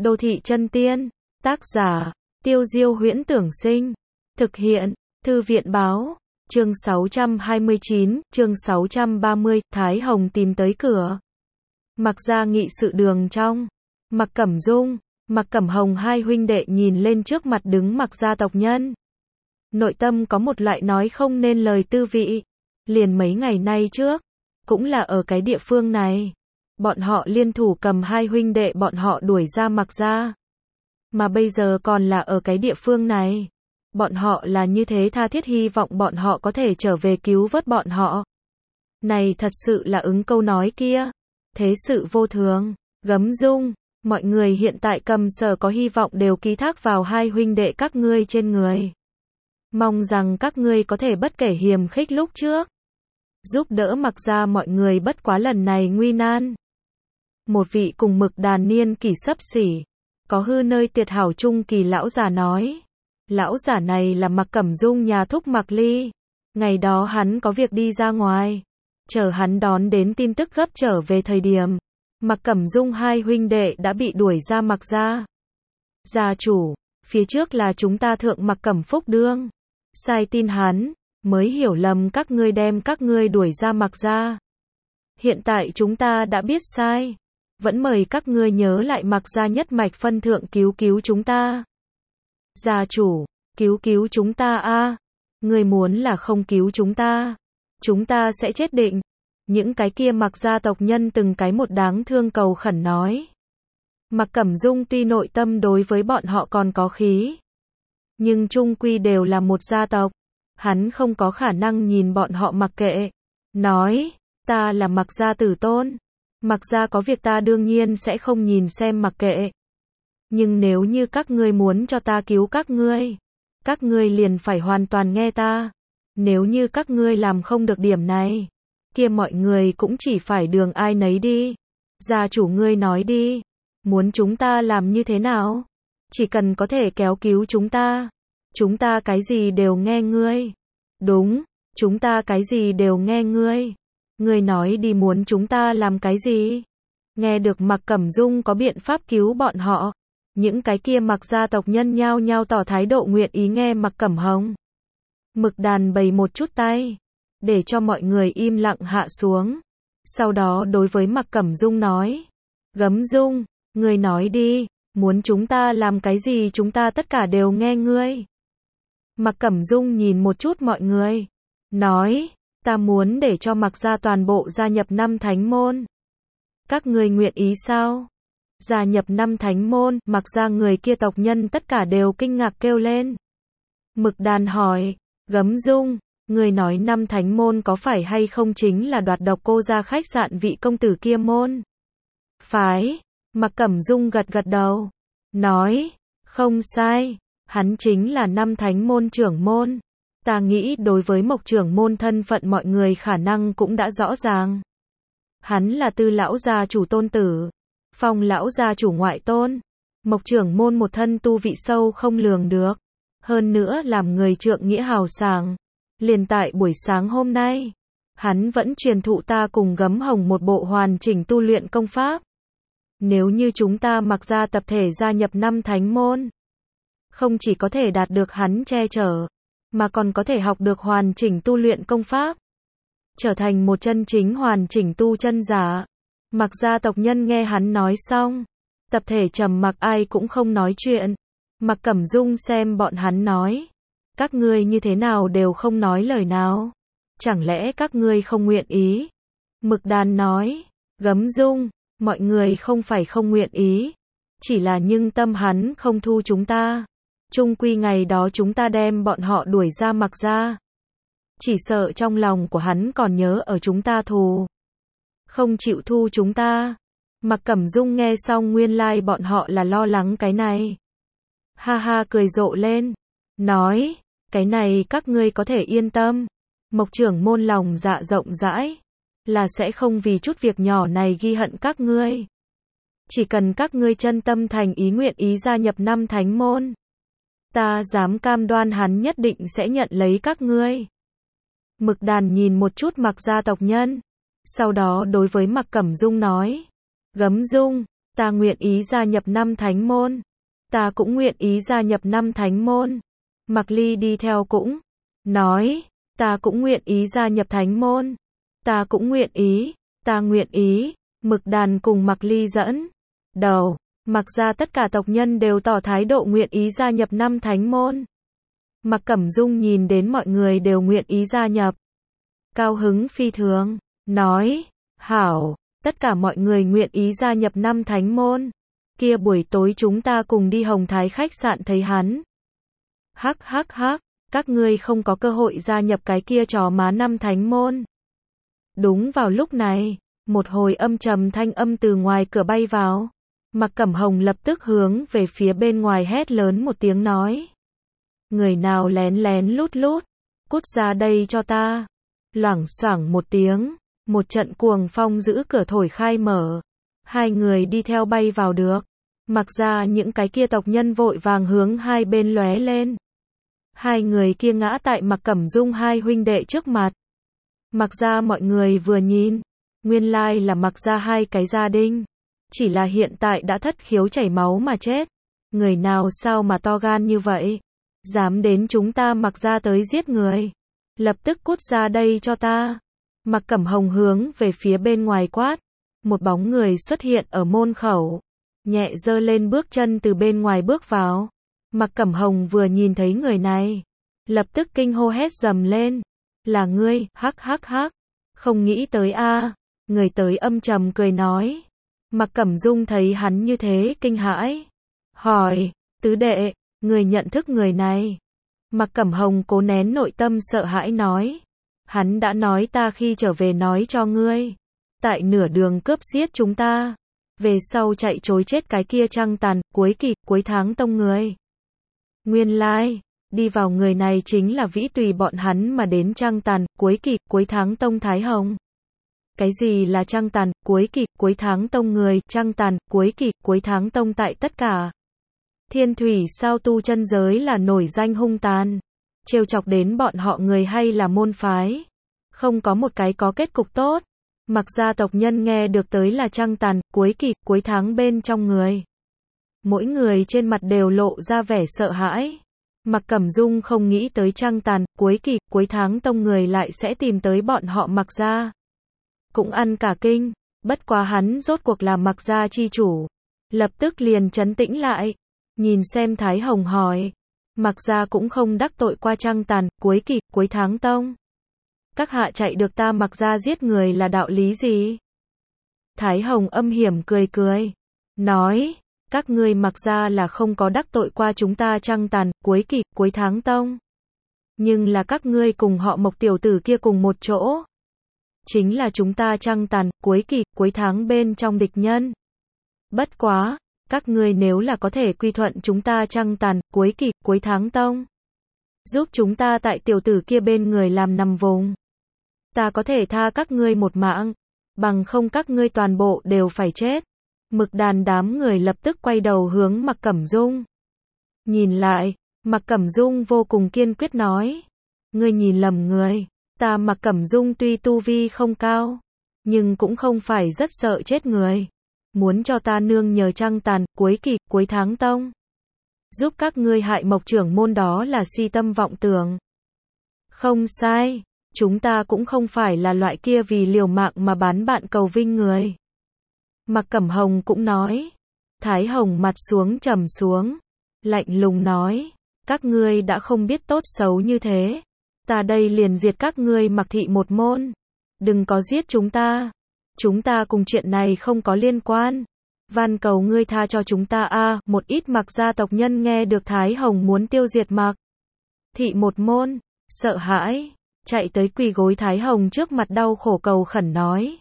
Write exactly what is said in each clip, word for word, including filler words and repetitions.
Đô thị chân tiên, tác giả, Tiêu Diêu Huyễn Tưởng Sinh, thực hiện, Thư viện Báo, chương sáu trăm hai mươi chín, chương sáu trăm ba mươi, Thái Hồng tìm tới cửa. Mặc ra nghị sự đường trong, Mặc Cẩm Dung, Mặc Cẩm Hồng hai huynh đệ nhìn lên trước mặt đứng Mặc gia tộc nhân. Nội tâm có một loại nói không nên lời tư vị. Liền mấy ngày nay trước, cũng là ở cái địa phương này, bọn họ liên thủ cầm hai huynh đệ bọn họ đuổi ra Mặc gia. Mà bây giờ còn là ở cái địa phương này. Bọn họ là như thế tha thiết hy vọng bọn họ có thể trở về cứu vớt bọn họ. Này thật sự là ứng câu nói kia. Thế sự vô thường, gấm dung, mọi người hiện tại cầm sở có hy vọng đều ký thác vào hai huynh đệ các ngươi trên người. Mong rằng các ngươi có thể bất kể hiềm khích lúc trước, giúp đỡ Mặc gia mọi người bất quá lần này nguy nan. Một vị cùng Mực Đàn niên kỷ xấp xỉ, có hư nơi tuyệt hảo trung kỳ lão già nói. Lão giả này là Mặc Cẩm Dung nhà thúc Mặc Ly. Ngày đó hắn có việc đi ra ngoài, chờ hắn đón đến tin tức gấp trở về thời điểm, Mặc Cẩm Dung hai huynh đệ đã bị đuổi ra Mặc gia. Gia chủ, phía trước là chúng ta thượng Mặc Cẩm Phúc đương sai tin hắn, mới hiểu lầm các ngươi đem các ngươi đuổi ra Mặc gia. Hiện tại chúng ta đã biết sai, vẫn mời các ngươi nhớ lại Mặc gia nhất mạch phân thượng cứu cứu chúng ta. Gia chủ, cứu cứu chúng ta a, à. Ngươi muốn là không cứu chúng ta, chúng ta sẽ chết định. Những cái kia Mặc gia tộc nhân từng cái một đáng thương cầu khẩn nói. Mặc Cẩm Dung tuy nội tâm đối với bọn họ còn có khí, nhưng chung quy đều là một gia tộc, hắn không có khả năng nhìn bọn họ mặc kệ. Nói, ta là Mặc gia tử tôn, Mặc gia có việc ta đương nhiên sẽ không nhìn xem mặc kệ. Nhưng nếu như các ngươi muốn cho ta cứu các ngươi, các ngươi liền phải hoàn toàn nghe ta. Nếu như các ngươi làm không được điểm này, kia mọi người cũng chỉ phải đường ai nấy đi. Gia chủ ngươi nói đi, muốn chúng ta làm như thế nào? Chỉ cần có thể kéo cứu chúng ta, chúng ta cái gì đều nghe ngươi. Đúng, chúng ta cái gì đều nghe ngươi. Ngươi nói đi muốn chúng ta làm cái gì? Nghe được Mặc Cẩm Dung có biện pháp cứu bọn họ, những cái kia Mặc gia tộc nhân nhao nhao tỏ thái độ nguyện ý nghe Mặc Cẩm Hồng. Mực Đàn bày một chút tay, để cho mọi người im lặng hạ xuống. Sau đó đối với Mặc Cẩm Dung nói, Gấm Dung, ngươi nói đi, muốn chúng ta làm cái gì chúng ta tất cả đều nghe ngươi. Mặc Cẩm Dung nhìn một chút mọi người, nói, ta muốn để cho Mặc gia toàn bộ gia nhập năm thánh môn. Các ngươi nguyện ý sao? Gia nhập năm thánh môn, Mặc gia người kia tộc nhân tất cả đều kinh ngạc kêu lên. Mực Đàn hỏi, Gấm Dung, người nói năm thánh môn có phải hay không chính là đoạt độc cô gia khách sạn vị công tử kia môn? Phái, Mặc Cẩm Dung gật gật đầu, nói, không sai, hắn chính là năm thánh môn trưởng môn. Ta nghĩ đối với Mộc trưởng môn thân phận mọi người khả năng cũng đã rõ ràng. Hắn là Tư lão gia chủ tôn tử, Phong lão gia chủ ngoại tôn. Mộc trưởng môn một thân tu vị sâu không lường được, hơn nữa làm người trượng nghĩa hào sảng. Liền tại buổi sáng hôm nay, hắn vẫn truyền thụ ta cùng Gấm Hồng một bộ hoàn chỉnh tu luyện công pháp. Nếu như chúng ta Mặc gia tập thể gia nhập năm thánh môn, không chỉ có thể đạt được hắn che chở, mà còn có thể học được hoàn chỉnh tu luyện công pháp, trở thành một chân chính hoàn chỉnh tu chân giả. Mặc gia tộc nhân nghe hắn nói xong, tập thể trầm mặc ai cũng không nói chuyện. Mặc Cẩm Dung xem bọn hắn nói, các ngươi như thế nào đều không nói lời nào, chẳng lẽ các ngươi không nguyện ý? Mực Đàn nói, Gấm Dung, mọi người không phải không nguyện ý, chỉ là nhưng tâm hắn không thu chúng ta. Chung quy ngày đó chúng ta đem bọn họ đuổi ra Mặc gia, chỉ sợ trong lòng của hắn còn nhớ ở chúng ta thù, không chịu thu chúng ta. Mặc Cẩm Dung nghe xong nguyên lai like bọn họ là lo lắng cái này. Ha ha cười rộ lên, nói, cái này các ngươi có thể yên tâm. Mộc trưởng môn lòng dạ rộng rãi, là sẽ không vì chút việc nhỏ này ghi hận các ngươi. Chỉ cần các ngươi chân tâm thành ý nguyện ý gia nhập năm thánh môn, ta dám cam đoan hắn nhất định sẽ nhận lấy các ngươi. Mực Đàn nhìn một chút Mặc gia tộc nhân, sau đó đối với Mặc Cẩm Dung nói, Gấm Dung, Ta nguyện ý gia nhập năm thánh môn. Ta cũng nguyện ý gia nhập năm thánh môn. Mạc Ly đi theo cũng nói, ta cũng nguyện ý gia nhập thánh môn. Ta cũng nguyện ý, ta nguyện ý. Mực Đàn cùng Mạc Ly dẫn đầu, Mạc gia tất cả tộc nhân đều tỏ thái độ nguyện ý gia nhập năm thánh môn. Mạc Cẩm Dung nhìn đến mọi người đều nguyện ý gia nhập, cao hứng phi thường, nói, hảo, tất cả mọi người nguyện ý gia nhập năm thánh môn. Kia buổi tối chúng ta cùng đi Hồng Thái khách sạn thấy hắn. Hắc hắc hắc, các ngươi không có cơ hội gia nhập cái kia chó má năm thánh môn. Đúng vào lúc này, một hồi âm trầm thanh âm từ ngoài cửa bay vào. Mạc Cẩm Hồng lập tức hướng về phía bên ngoài hét lớn một tiếng nói. Người nào lén lén lút lút, cút ra đây cho ta. Loảng xoảng một tiếng, một trận cuồng phong giữ cửa thổi khai mở. Hai người đi theo bay vào được. Mặc ra những cái kia tộc nhân vội vàng hướng hai bên lóe lên. Hai người kia ngã tại Mạc Cẩm Dung hai huynh đệ trước mặt. Mạc ra mọi người vừa nhìn, nguyên lai là Mạc ra hai cái gia đình. Chỉ là hiện tại đã thất khiếu chảy máu mà chết. Người nào sao mà to gan như vậy? Dám đến chúng ta Mạc ra tới giết người. Lập tức cút ra đây cho ta. Mạc Cẩm Hồng hướng về phía bên ngoài quát. Một bóng người xuất hiện ở môn khẩu. Nhẹ giơ lên bước chân từ bên ngoài bước vào. Mạc Cẩm Hồng vừa nhìn thấy người này, lập tức kinh hô hét dầm lên. Là ngươi, hắc hắc hắc. Không nghĩ tới a. Người tới âm trầm cười nói. Mạc Cẩm Dung thấy hắn như thế kinh hãi. Hỏi, tứ đệ, người nhận thức người này? Mạc Cẩm Hồng cố nén nội tâm sợ hãi nói. Hắn đã nói ta khi trở về nói cho ngươi. Tại nửa đường cướp giết chúng ta. Về sau chạy trối chết cái kia trăng tàn, cuối kỳ, cuối tháng tông người. Nguyên lai, đi vào người này chính là vĩ tùy bọn hắn mà đến trăng tàn, cuối kỳ, cuối tháng tông Thái Hồng. Cái gì là trăng tàn, cuối kỳ, cuối tháng tông người, trăng tàn, cuối kỳ, cuối tháng tông tại tất cả. Thiên thủy sao tu chân giới là nổi danh hung tàn. Trêu chọc đến bọn họ người hay là môn phái. Không có một cái có kết cục tốt. Mặc gia tộc nhân nghe được tới là trăng tàn, cuối kỳ, cuối tháng bên trong người. Mỗi người trên mặt đều lộ ra vẻ sợ hãi. Mạc Cẩm Dung không nghĩ tới trăng tàn, cuối kỳ, cuối tháng tông người lại sẽ tìm tới bọn họ Mạc gia. Cũng ăn cả kinh, bất quá hắn rốt cuộc là Mạc gia chi chủ. Lập tức liền trấn tĩnh lại. Nhìn xem Thái Hồng hỏi. Mạc gia cũng không đắc tội qua trăng tàn, cuối kỳ, cuối tháng tông. Các hạ chạy được ta Mạc gia giết người là đạo lý gì? Thái Hồng âm hiểm cười cười. Nói, các ngươi Mạc gia là không có đắc tội qua chúng ta trăng tàn, cuối kỳ, cuối tháng tông. Nhưng là các ngươi cùng họ Mộc tiểu tử kia cùng một chỗ. Chính là chúng ta trăng tàn, cuối kỳ, cuối tháng bên trong địch nhân. Bất quá, các ngươi nếu là có thể quy thuận chúng ta trăng tàn, cuối kỳ, cuối tháng tông. Giúp chúng ta tại tiểu tử kia bên người làm nằm vùng. Ta có thể tha các ngươi một mạng. Bằng không các ngươi toàn bộ đều phải chết. Mực Đàn đám người lập tức quay đầu hướng Mạc Cẩm Dung. Nhìn lại, Mạc Cẩm Dung vô cùng kiên quyết nói. Ngươi nhìn lầm người. Ta Mạc Cẩm Dung tuy tu vi không cao, nhưng cũng không phải rất sợ chết người. Muốn cho ta nương nhờ trăng tàn, cuối kỳ, cuối tháng tông. Giúp các ngươi hại Mộc trưởng môn đó là si tâm vọng tưởng. Không sai, chúng ta cũng không phải là loại kia vì liều mạng mà bán bạn cầu vinh người. Mạc Cẩm Hồng cũng nói. Thái Hồng mặt xuống trầm xuống, lạnh lùng nói. Các ngươi đã không biết tốt xấu như thế. Ta đây liền diệt các ngươi Mạc thị một môn. Đừng có giết chúng ta. Chúng ta cùng chuyện này không có liên quan. Van cầu ngươi tha cho chúng ta a. À, một ít Mạc gia tộc nhân nghe được Thái Hồng muốn tiêu diệt Mạc thị một môn, sợ hãi, chạy tới quỳ gối Thái Hồng trước mặt đau khổ cầu khẩn nói.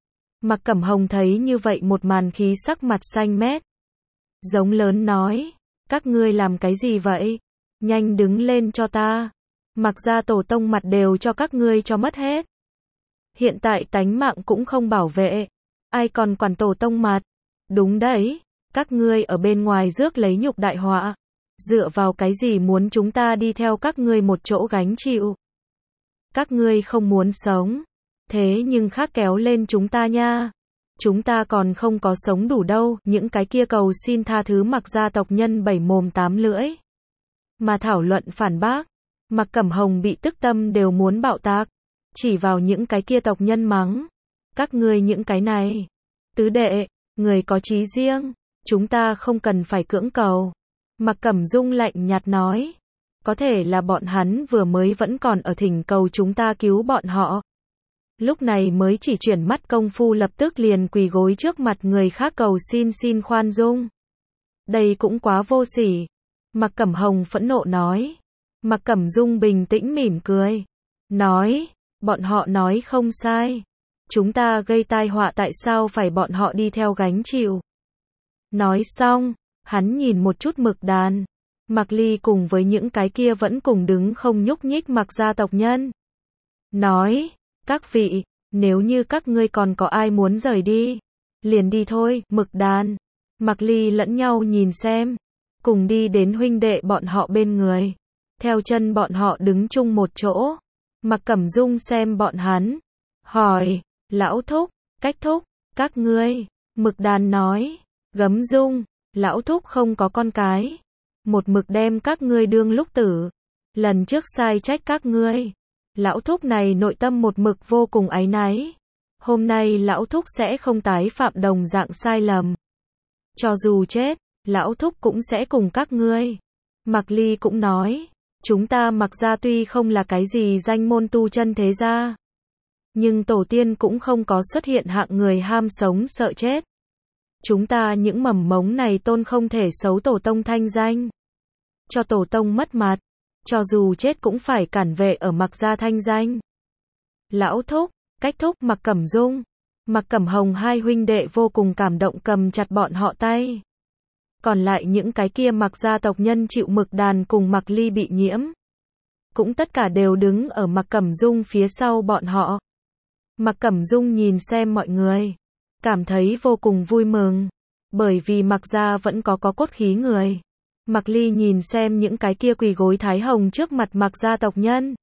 Mạc Cẩm Hồng thấy như vậy một màn khí sắc mặt xanh mét. Giống lớn nói, các ngươi làm cái gì vậy? Nhanh đứng lên cho ta. Mạc gia tổ tông mặt đều cho các ngươi cho mất hết. Hiện tại tánh mạng cũng không bảo vệ. Ai còn quản tổ tông mặt? Đúng đấy, các ngươi ở bên ngoài rước lấy nhục đại họa. Dựa vào cái gì muốn chúng ta đi theo các ngươi một chỗ gánh chịu? Các ngươi không muốn sống. Thế nhưng khác kéo lên chúng ta nha. chúng ta còn không có sống đủ đâu, những cái kia cầu xin tha thứ Mạc gia tộc nhân bảy mồm tám lưỡi. Mà thảo luận phản bác, Mạc Cẩm Hồng bị tức tâm đều muốn bạo tạc, chỉ vào những cái kia tộc nhân mắng. Các ngươi những cái này, tứ đệ, người có chí riêng, chúng ta không cần phải cưỡng cầu. Mạc Cẩm Dung lạnh nhạt nói, có thể là bọn hắn vừa mới vẫn còn ở thỉnh cầu chúng ta cứu bọn họ. Lúc này mới chỉ chuyển mắt công phu lập tức liền quỳ gối trước mặt người khác cầu xin xin khoan dung. Đây cũng quá vô sỉ. Mạc Cẩm Hồng phẫn nộ nói. Mạc Cẩm Dung bình tĩnh mỉm cười. Nói, bọn họ nói không sai. Chúng ta gây tai họa tại sao phải bọn họ đi theo gánh chịu. Nói xong, hắn nhìn một chút Mực Đàn. Mạc Ly cùng với những cái kia vẫn cùng đứng không nhúc nhích Mạc gia tộc nhân. Nói, các vị, nếu như các ngươi còn có ai muốn rời đi, liền đi thôi. Mực Đàn, Mạc Ly lẫn nhau nhìn xem, cùng đi đến huynh đệ bọn họ bên người, theo chân bọn họ đứng chung một chỗ. Mạc Cẩm Dung xem bọn hắn, hỏi, lão thúc, cách thúc, các ngươi. Mực Đàn nói, Gấm Dung, lão thúc không có con cái, một mực đem các ngươi đương lúc tử, lần trước sai trách các ngươi. Lão thúc này nội tâm một mực vô cùng áy náy. Hôm nay lão thúc sẽ không tái phạm đồng dạng sai lầm. Cho dù chết, lão thúc cũng sẽ cùng các ngươi. Mạc Ly cũng nói, chúng ta Mạc gia tuy không là cái gì danh môn tu chân thế gia, nhưng tổ tiên cũng không có xuất hiện hạng người ham sống sợ chết. Chúng ta những mầm mống này tôn không thể xấu tổ tông thanh danh, cho tổ tông mất mặt. Cho dù chết cũng phải cản vệ ở Mạc gia thanh danh. Lão thúc, cách thúc. Mạc Cẩm Dung, Mạc Cẩm Hồng hai huynh đệ vô cùng cảm động cầm chặt bọn họ tay. Còn lại những cái kia Mạc gia tộc nhân chịu Mực Đàn cùng Mạc Ly bị nhiễm, cũng tất cả đều đứng ở Mạc Cẩm Dung phía sau bọn họ. Mạc Cẩm Dung nhìn xem mọi người, cảm thấy vô cùng vui mừng, bởi vì Mạc gia vẫn có có cốt khí người. Mạc Ly nhìn xem những cái kia quỳ gối Thái Hồng trước mặt Mạc gia tộc nhân.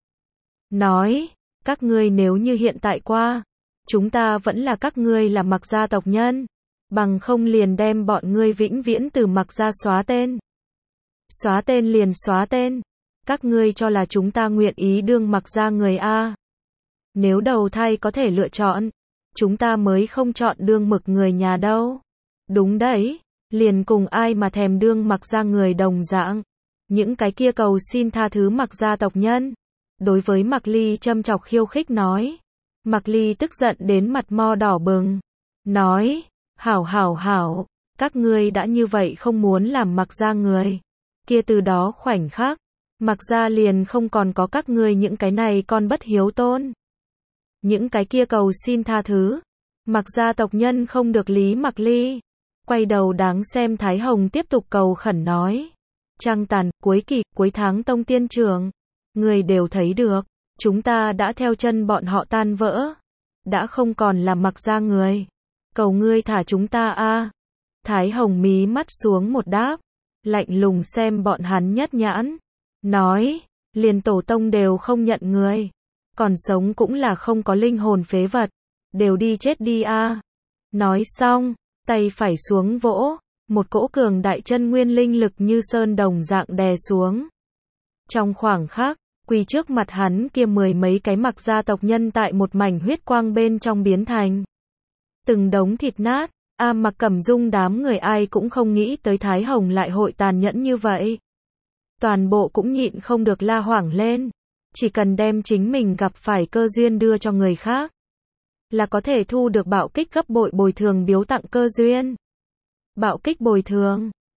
Nói, các ngươi nếu như hiện tại qua, chúng ta vẫn là các ngươi là Mạc gia tộc nhân, bằng không liền đem bọn ngươi vĩnh viễn từ Mạc gia xóa tên. Xóa tên liền xóa tên. Các ngươi cho là chúng ta nguyện ý đương Mạc gia người a? Nếu đầu thai có thể lựa chọn, chúng ta mới không chọn đương Mực người nhà đâu. Đúng đấy. Liền cùng ai mà thèm đương Mạc gia người đồng dạng. Những cái kia cầu xin tha thứ Mạc gia tộc nhân. Đối với Mạc Ly châm chọc khiêu khích nói. Mạc Ly tức giận đến mặt mo đỏ bừng. Nói, hảo hảo hảo, các ngươi đã như vậy không muốn làm Mạc gia người. Kia từ đó khoảnh khắc, Mạc gia liền không còn có các ngươi những cái này con bất hiếu tôn. Những cái kia cầu xin tha thứ. Mạc gia tộc nhân không được lý Mạc Ly. Quay đầu đáng xem Thái Hồng tiếp tục cầu khẩn nói. Trăng tàn, cuối kỳ, cuối tháng tông tiên trường. Người đều thấy được, chúng ta đã theo chân bọn họ tan vỡ. Đã không còn là Mạc gia người. Cầu ngươi thả chúng ta a. Thái Hồng mí mắt xuống một đáp. Lạnh lùng xem bọn hắn nhất nhãn. Nói, liền tổ tông đều không nhận người. Còn sống cũng là không có linh hồn phế vật. Đều đi chết đi a. Nói xong, tay phải xuống vỗ, một cỗ cường đại chân nguyên linh lực như sơn đồng dạng đè xuống. Trong khoảng khắc, quỳ trước mặt hắn kia mười mấy cái Mạc gia tộc nhân tại một mảnh huyết quang bên trong biến thành từng đống thịt nát. A Mạc Cẩm Dung đám người ai cũng không nghĩ tới Thái Hồng lại hội tàn nhẫn như vậy. Toàn bộ cũng nhịn không được la hoảng lên. Chỉ cần đem chính mình gặp phải cơ duyên đưa cho người khác, là có thể thu được bạo kích gấp bội bồi thường biếu tặng cơ duyên. Bạo kích bồi thường.